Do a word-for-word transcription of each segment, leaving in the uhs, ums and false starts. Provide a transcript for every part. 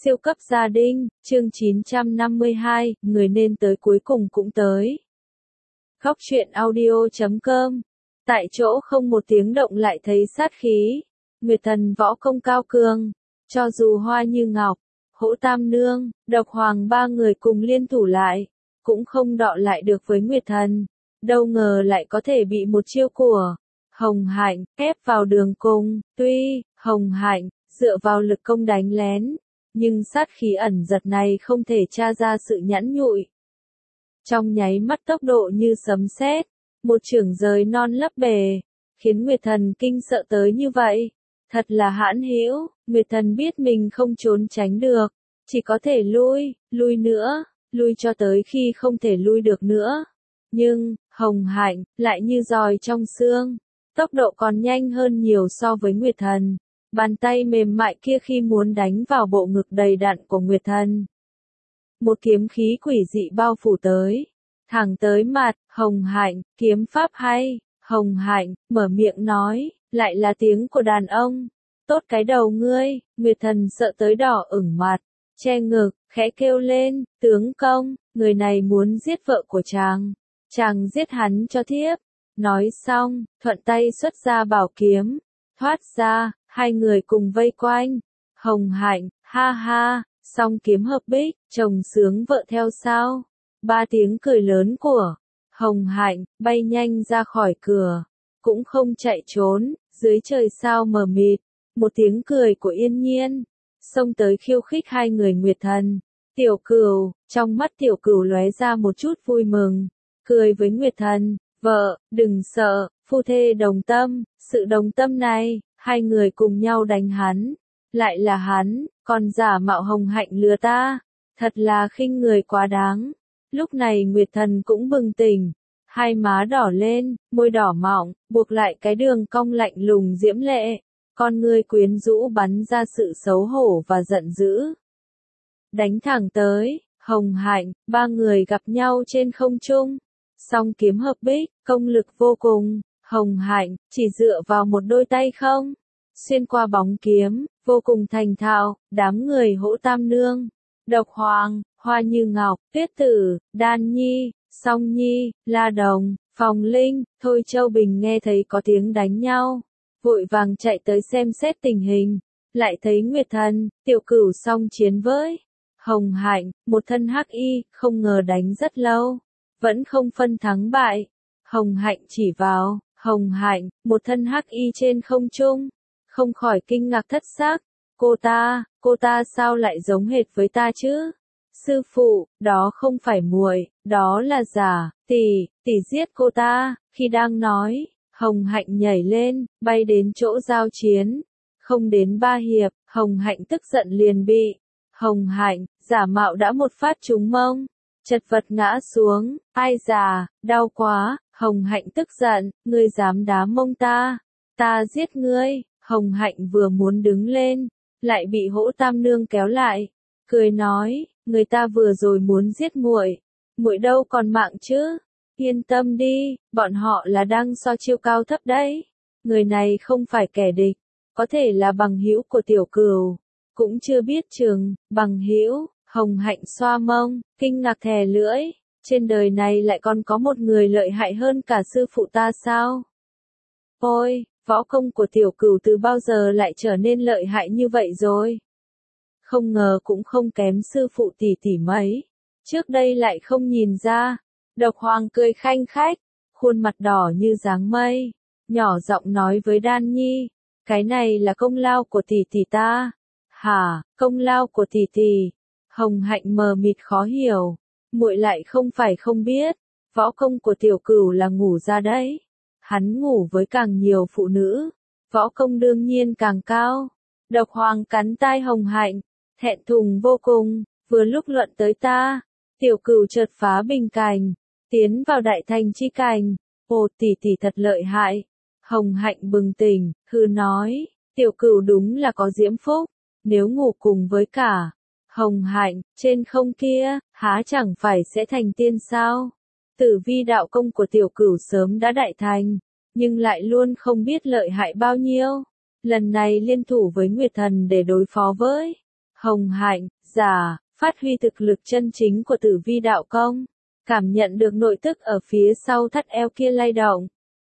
Siêu cấp gia đình, chương chín trăm năm mươi hai, người nên tới cuối cùng cũng tới. Góc truyện audio chấm com. Tại chỗ không một tiếng động lại thấy sát khí. Nguyệt Thần võ công cao cường. Cho dù Hoa Như Ngọc, Hỗ Tam Nương, Độc Hoàng ba người cùng liên thủ lại, cũng không đọ lại được với Nguyệt Thần. Đâu ngờ lại có thể bị một chiêu của Hồng Hạnh ép vào đường cùng. Tuy Hồng Hạnh dựa vào lực công đánh lén, nhưng sát khí ẩn giật này không thể tra ra sự nhẵn nhụi. Trong nháy mắt tốc độ như sấm sét, một chưởng rời non lấp bề, khiến Nguyệt Thần kinh sợ tới như vậy. Thật là hãn hữu, Nguyệt Thần biết mình không trốn tránh được, chỉ có thể lui, lui nữa, lui cho tới khi không thể lui được nữa. Nhưng, Hồng Hạnh, lại như giòi trong xương, tốc độ còn nhanh hơn nhiều so với Nguyệt Thần. Bàn tay mềm mại kia khi muốn đánh vào bộ ngực đầy đặn của Nguyệt Thần. Một kiếm khí quỷ dị bao phủ tới, thẳng tới mặt, Hồng Hạnh, kiếm pháp hay, Hồng Hạnh, mở miệng nói, lại là tiếng của đàn ông. Tốt cái đầu ngươi, Nguyệt Thần sợ tới đỏ ửng mặt, che ngực, khẽ kêu lên, tướng công, người này muốn giết vợ của chàng, chàng giết hắn cho thiếp. Nói xong, thuận tay xuất ra bảo kiếm, thoát ra. Hai người cùng vây quanh. Hồng Hạnh, ha ha, song kiếm hợp bích, chồng sướng vợ theo sao. Ba tiếng cười lớn của Hồng Hạnh, bay nhanh ra khỏi cửa. Cũng không chạy trốn, dưới trời sao mờ mịt. Một tiếng cười của Yên Nhiên. Xông tới khiêu khích hai người Nguyệt Thần. Tiểu Cửu, trong mắt Tiểu Cửu lóe ra một chút vui mừng. Cười với Nguyệt Thần, vợ, đừng sợ, phu thê đồng tâm, sự đồng tâm này. Hai người cùng nhau đánh hắn, lại là hắn, còn giả mạo Hồng Hạnh lừa ta, thật là khinh người quá đáng. Lúc này Nguyệt Thần cũng bừng tỉnh, hai má đỏ lên, môi đỏ mọng, buộc lại cái đường cong lạnh lùng diễm lệ, con ngươi quyến rũ bắn ra sự xấu hổ và giận dữ. Đánh thẳng tới, Hồng Hạnh, ba người gặp nhau trên không trung, song kiếm hợp bích, công lực vô cùng. Hồng Hạnh, chỉ dựa vào một đôi tay không? Xuyên qua bóng kiếm, vô cùng thành thạo, đám người Hỗ Tam Nương, Độc Hoàng, Hoa Như Ngọc, Tuyết Tử, Đan Nhi, Song Nhi, La Đồng, Phòng Linh, Thôi Châu Bình nghe thấy có tiếng đánh nhau, vội vàng chạy tới xem xét tình hình, lại thấy Nguyệt Thần, Tiểu Cửu song chiến với Hồng Hạnh, một thân hắc y, không ngờ đánh rất lâu, vẫn không phân thắng bại. Hồng Hạnh chỉ vào Hồng Hạnh, một thân hắc y trên không trung, không khỏi kinh ngạc thất sắc. Cô ta, cô ta sao lại giống hệt với ta chứ? Sư phụ, đó không phải muội, đó là giả, tỷ, tỷ giết cô ta. Khi đang nói, Hồng Hạnh nhảy lên, bay đến chỗ giao chiến. Không đến ba hiệp, Hồng Hạnh tức giận liền bị Hồng Hạnh, giả mạo đã một phát trúng mông, chật vật ngã xuống. Ai già, đau quá. Hồng Hạnh tức giận, ngươi dám đá mông ta, ta giết ngươi. Hồng Hạnh vừa muốn đứng lên, lại bị Hỗ Tam Nương kéo lại, cười nói, người ta vừa rồi muốn giết muội, muội đâu còn mạng chứ? Yên tâm đi, bọn họ là đang so chiêu cao thấp đấy. Người này không phải kẻ địch, có thể là bằng hữu của Tiểu Cửu, cũng chưa biết chừng. Bằng hữu? Hồng Hạnh xoa mông, kinh ngạc thè lưỡi. Trên đời này lại còn có một người lợi hại hơn cả sư phụ ta sao? Ôi, võ công của Tiểu Cửu từ bao giờ lại trở nên lợi hại như vậy rồi? Không ngờ cũng không kém sư phụ tỷ tỷ mấy. Trước đây lại không nhìn ra. Độc Hoàng cười khanh khách, khuôn mặt đỏ như dáng mây, nhỏ giọng nói với Đan Nhi, cái này là công lao của tỷ tỷ ta. Hả, công lao của tỷ tỷ? Hồng Hạnh mờ mịt khó hiểu. Muội lại không phải không biết, võ công của Tiểu Cửu là ngủ ra đấy. Hắn ngủ với càng nhiều phụ nữ, võ công đương nhiên càng cao. Độc Hoàng cắn tai Hồng Hạnh, thẹn thùng vô cùng, vừa lúc luận tới ta. Tiểu Cửu chợt phá bình cảnh, tiến vào đại thành chi cảnh. Ồ, tỷ tỷ thật lợi hại. Hồng Hạnh bừng tỉnh, hừ nói, Tiểu Cửu đúng là có diễm phúc, nếu ngủ cùng với cả Hồng Hạnh, trên không kia, há chẳng phải sẽ thành tiên sao? Tử vi đạo công của Tiểu Cửu sớm đã đại thành, nhưng lại luôn không biết lợi hại bao nhiêu. Lần này liên thủ với Nguyệt Thần để đối phó với Hồng hạnh, giả, phát huy thực lực chân chính của tử vi đạo công, cảm nhận được nội tức ở phía sau thắt eo kia lay động.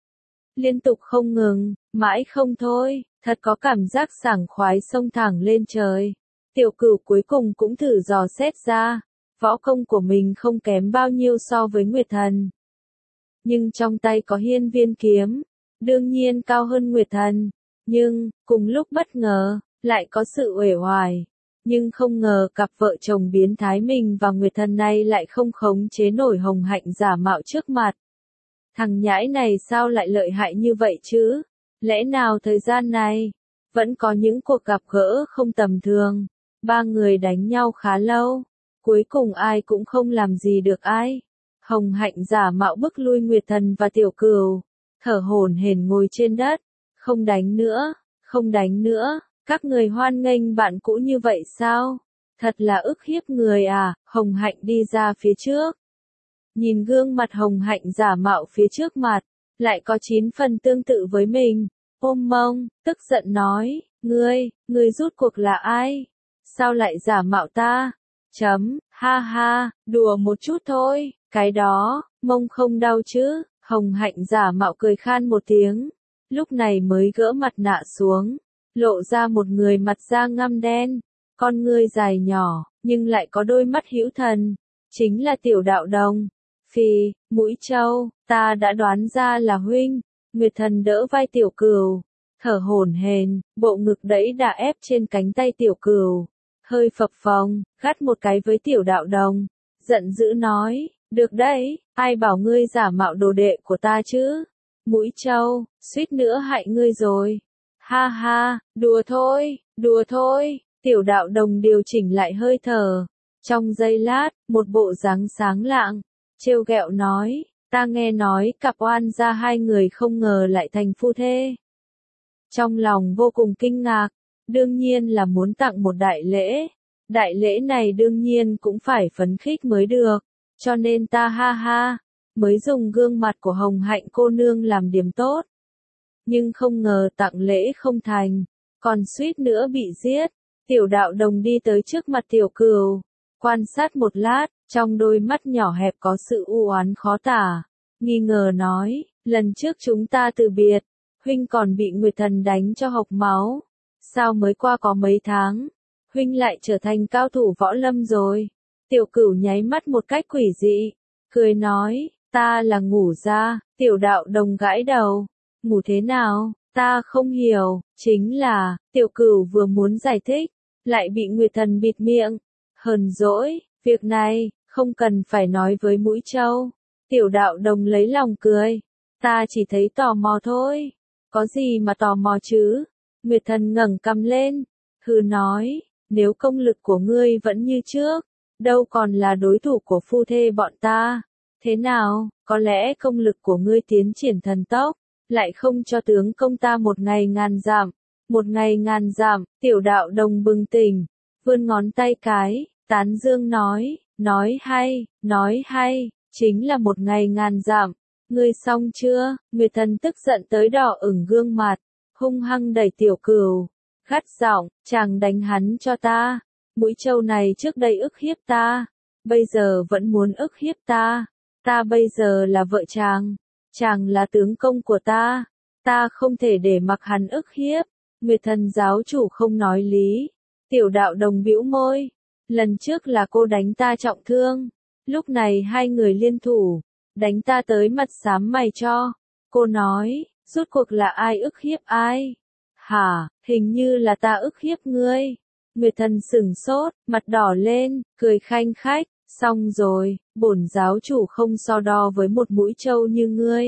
Liên tục không ngừng, mãi không thôi, thật có cảm giác sảng khoái xông thẳng lên trời. Tiểu Cửu cuối cùng cũng thử dò xét ra, võ công của mình không kém bao nhiêu so với Nguyệt Thần. Nhưng trong tay có hiên viên kiếm, đương nhiên cao hơn Nguyệt Thần, nhưng, cùng lúc bất ngờ, lại có sự uể oải. Nhưng không ngờ cặp vợ chồng biến thái mình và Nguyệt Thần này lại không khống chế nổi Hồng Hạnh giả mạo trước mặt. Thằng nhãi này sao lại lợi hại như vậy chứ? Lẽ nào thời gian này, vẫn có những cuộc gặp gỡ không tầm thường? Ba người đánh nhau khá lâu, cuối cùng ai cũng không làm gì được ai. Hồng Hạnh giả mạo bức lui Nguyệt Thần và Tiểu Cửu, thở hổn hển ngồi trên đất, không đánh nữa, không đánh nữa, các người hoan nghênh bạn cũ như vậy sao? Thật là ức hiếp người à, Hồng Hạnh đi ra phía trước. Nhìn gương mặt Hồng Hạnh giả mạo phía trước mặt, lại có chín phần tương tự với mình, ôm mông, tức giận nói, ngươi, ngươi rút cuộc là ai? Sao lại giả mạo ta? Chấm, ha ha, đùa một chút thôi, cái đó, mông không đau chứ? Hồng Hạnh giả mạo cười khan một tiếng, lúc này mới gỡ mặt nạ xuống, lộ ra một người mặt da ngăm đen, con ngươi dài nhỏ, nhưng lại có đôi mắt hữu thần, chính là Tiểu Đạo Đồng. Phì, Mũi Trâu, ta đã đoán ra là huynh. Nguyệt Thần đỡ vai Tiểu Cửu, thở hổn hển, bộ ngực đẫy đà ép trên cánh tay Tiểu Cửu, hơi phập phồng, gắt một cái với Tiểu Đạo Đồng, giận dữ nói, được đấy, ai bảo ngươi giả mạo đồ đệ của ta chứ? Mũi Trâu, suýt nữa hại ngươi rồi. Ha ha, đùa thôi, đùa thôi. Tiểu Đạo Đồng điều chỉnh lại hơi thở, trong giây lát, một bộ dáng sáng lạng, trêu ghẹo nói, ta nghe nói cặp oan gia hai người không ngờ lại thành phu thê. Trong lòng vô cùng kinh ngạc, đương nhiên là muốn tặng một đại lễ, đại lễ này đương nhiên cũng phải phấn khích mới được, cho nên ta ha ha, mới dùng gương mặt của Hồng Hạnh cô nương làm điểm tốt. Nhưng không ngờ tặng lễ không thành, còn suýt nữa bị giết. Tiểu Đạo Đồng đi tới trước mặt Tiểu Cửu, quan sát một lát, trong đôi mắt nhỏ hẹp có sự u oán khó tả, nghi ngờ nói, lần trước chúng ta từ biệt, huynh còn bị Nguyệt Thần đánh cho hộc máu, sao mới qua có mấy tháng, huynh lại trở thành cao thủ võ lâm rồi. Tiểu Cửu nháy mắt một cách quỷ dị, cười nói, ta là ngủ ra. Tiểu Đạo Đồng gãi đầu, ngủ thế nào, ta không hiểu, chính là, Tiểu Cửu vừa muốn giải thích, lại bị Nguyệt Thần bịt miệng, hờn dỗi, việc này, không cần phải nói với Mũi Trâu. Tiểu Đạo Đồng lấy lòng cười, ta chỉ thấy tò mò thôi, có gì mà tò mò chứ? Nguyệt Thần ngẩng cằm lên, hừ nói, nếu công lực của ngươi vẫn như trước, đâu còn là đối thủ của phu thê bọn ta. Thế nào, có lẽ công lực của ngươi tiến triển thần tốc, lại không cho tướng công ta một ngày ngàn dặm, một ngày ngàn dặm. Tiểu Đạo Đồng bừng tỉnh, vươn ngón tay cái, tán dương nói, nói hay, nói hay, chính là một ngày ngàn dặm. Ngươi xong chưa? Nguyệt Thần tức giận tới đỏ ửng gương mặt, hung hăng đẩy Tiểu Cửu, gắt giọng, chàng đánh hắn cho ta. Mũi Trâu này trước đây ức hiếp ta, bây giờ vẫn muốn ức hiếp ta. Ta bây giờ là vợ chàng, chàng là tướng công của ta, ta không thể để mặc hắn ức hiếp. Nguyệt Thần giáo chủ không nói lý. Tiểu Đạo Đồng bĩu môi, lần trước là cô đánh ta trọng thương, lúc này hai người liên thủ, đánh ta tới mặt xám mày cho. Cô nói, rốt cuộc là ai ức hiếp ai? Hả, hình như là ta ức hiếp ngươi. Nguyệt Thần sửng sốt, mặt đỏ lên, cười khanh khách, xong rồi, bổn giáo chủ không so đo với một mũi trâu như ngươi.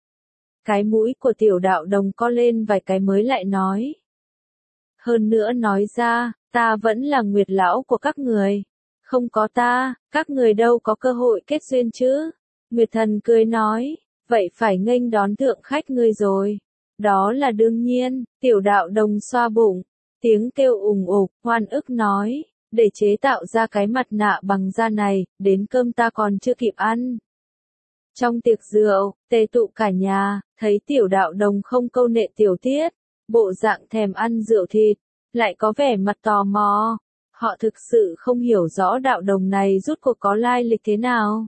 Cái mũi của Tiểu Đạo Đồng co lên vài cái mới lại nói. Hơn nữa nói ra, ta vẫn là Nguyệt lão của các người. Không có ta, các người đâu có cơ hội kết duyên chứ. Nguyệt Thần cười nói, vậy phải nghênh đón thượng khách ngươi rồi. Đó là đương nhiên. Tiểu Đạo Đồng xoa bụng, tiếng kêu ùng ục, oan ức nói, để chế tạo ra cái mặt nạ bằng da này, đến cơm ta còn chưa kịp ăn. Trong tiệc rượu, tề tụ cả nhà, thấy Tiểu Đạo Đồng không câu nệ tiểu tiết, bộ dạng thèm ăn rượu thịt, lại có vẻ mặt tò mò, Họ thực sự không hiểu rõ đạo đồng này rốt cuộc có lai lịch thế nào.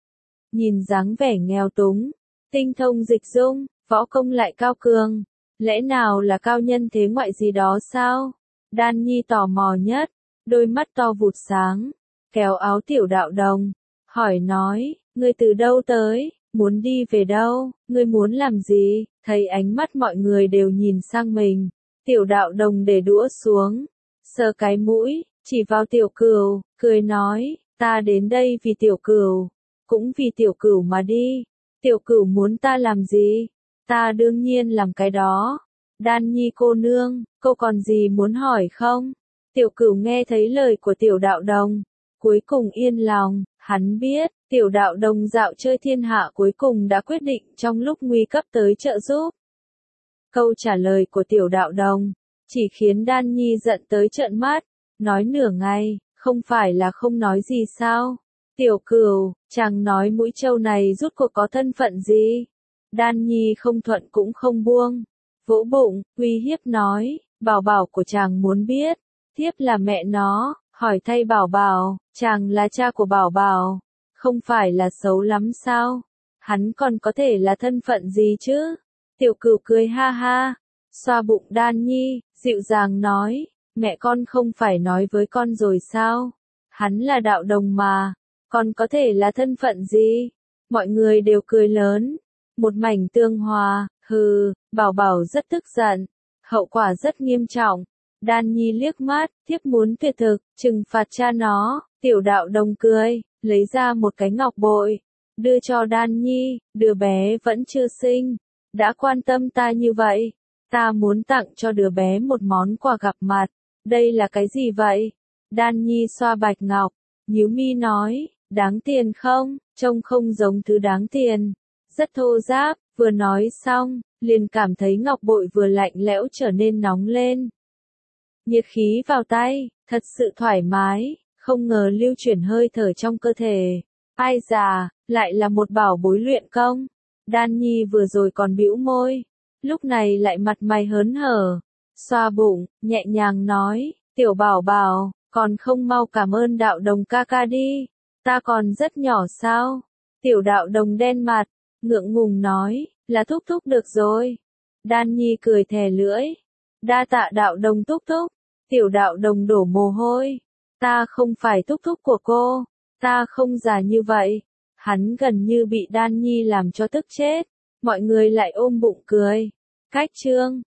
Nhìn dáng vẻ nghèo túng, tinh thông dịch dung, võ công lại cao cường, lẽ nào là cao nhân thế ngoại gì đó sao? Đan Nhi tò mò nhất, đôi mắt to vụt sáng, kéo áo tiểu đạo đồng, hỏi nói, ngươi từ đâu tới, muốn đi về đâu, ngươi muốn làm gì? Thấy ánh mắt mọi người đều nhìn sang mình, tiểu đạo đồng để đũa xuống, sờ cái mũi, chỉ vào tiểu cửu, cười nói, ta đến đây vì tiểu cửu, cũng vì tiểu cửu mà đi, tiểu cửu muốn ta làm gì? Ta đương nhiên làm cái đó. Đan Nhi cô nương, cô còn gì muốn hỏi không? Tiểu cửu nghe thấy lời của tiểu đạo đồng, cuối cùng yên lòng, hắn biết, tiểu đạo đồng dạo chơi thiên hạ cuối cùng đã quyết định trong lúc nguy cấp tới trợ giúp. Câu trả lời của tiểu đạo đồng, chỉ khiến Đan Nhi giận tới trợn mắt, nói nửa ngày, không phải là không nói gì sao? Tiểu cửu, chàng nói mũi trâu này rút cuộc có thân phận gì? Đan Nhi không thuận cũng không buông, vỗ bụng, uy hiếp nói, bảo bảo của chàng muốn biết, thiếp là mẹ nó, hỏi thay bảo bảo, chàng là cha của bảo bảo, không phải là xấu lắm sao? Hắn còn có thể là thân phận gì chứ? Tiểu cửu cười ha ha, xoa bụng Đan Nhi, dịu dàng nói, mẹ con không phải nói với con rồi sao? Hắn là đạo đồng mà, còn có thể là thân phận gì? Mọi người đều cười lớn, một mảnh tương hòa, hừ, bảo bảo rất tức giận, hậu quả rất nghiêm trọng. Đan Nhi liếc mắt, thiếp muốn tuyệt thực, trừng phạt cha nó, tiểu đạo đồng cười, lấy ra một cái ngọc bội, đưa cho Đan Nhi, đứa bé vẫn chưa sinh, đã quan tâm ta như vậy, ta muốn tặng cho đứa bé một món quà gặp mặt, đây là cái gì vậy? Đan Nhi xoa bạch ngọc, nhíu mi nói, đáng tiền không, trông không giống thứ đáng tiền, rất thô ráp, vừa nói xong, liền cảm thấy ngọc bội vừa lạnh lẽo trở nên nóng lên. Nhiệt khí vào tay, thật sự thoải mái, không ngờ lưu chuyển hơi thở trong cơ thể. Ai già, lại là một bảo bối luyện công. Đan Nhi vừa rồi còn bĩu môi, lúc này lại mặt mày hớn hở, xoa bụng, nhẹ nhàng nói, tiểu bảo bảo, còn không mau cảm ơn đạo đồng ca ca đi, ta còn rất nhỏ sao? Tiểu đạo đồng đen mặt, ngượng ngùng nói, là thúc thúc được rồi. Đan Nhi cười thè lưỡi, đa tạ đạo đồng thúc thúc. Tiểu đạo đồng đổ mồ hôi, ta không phải thúc thúc của cô, ta không già như vậy. Hắn gần như bị Đan Nhi làm cho tức chết, mọi người lại ôm bụng cười. Cách chương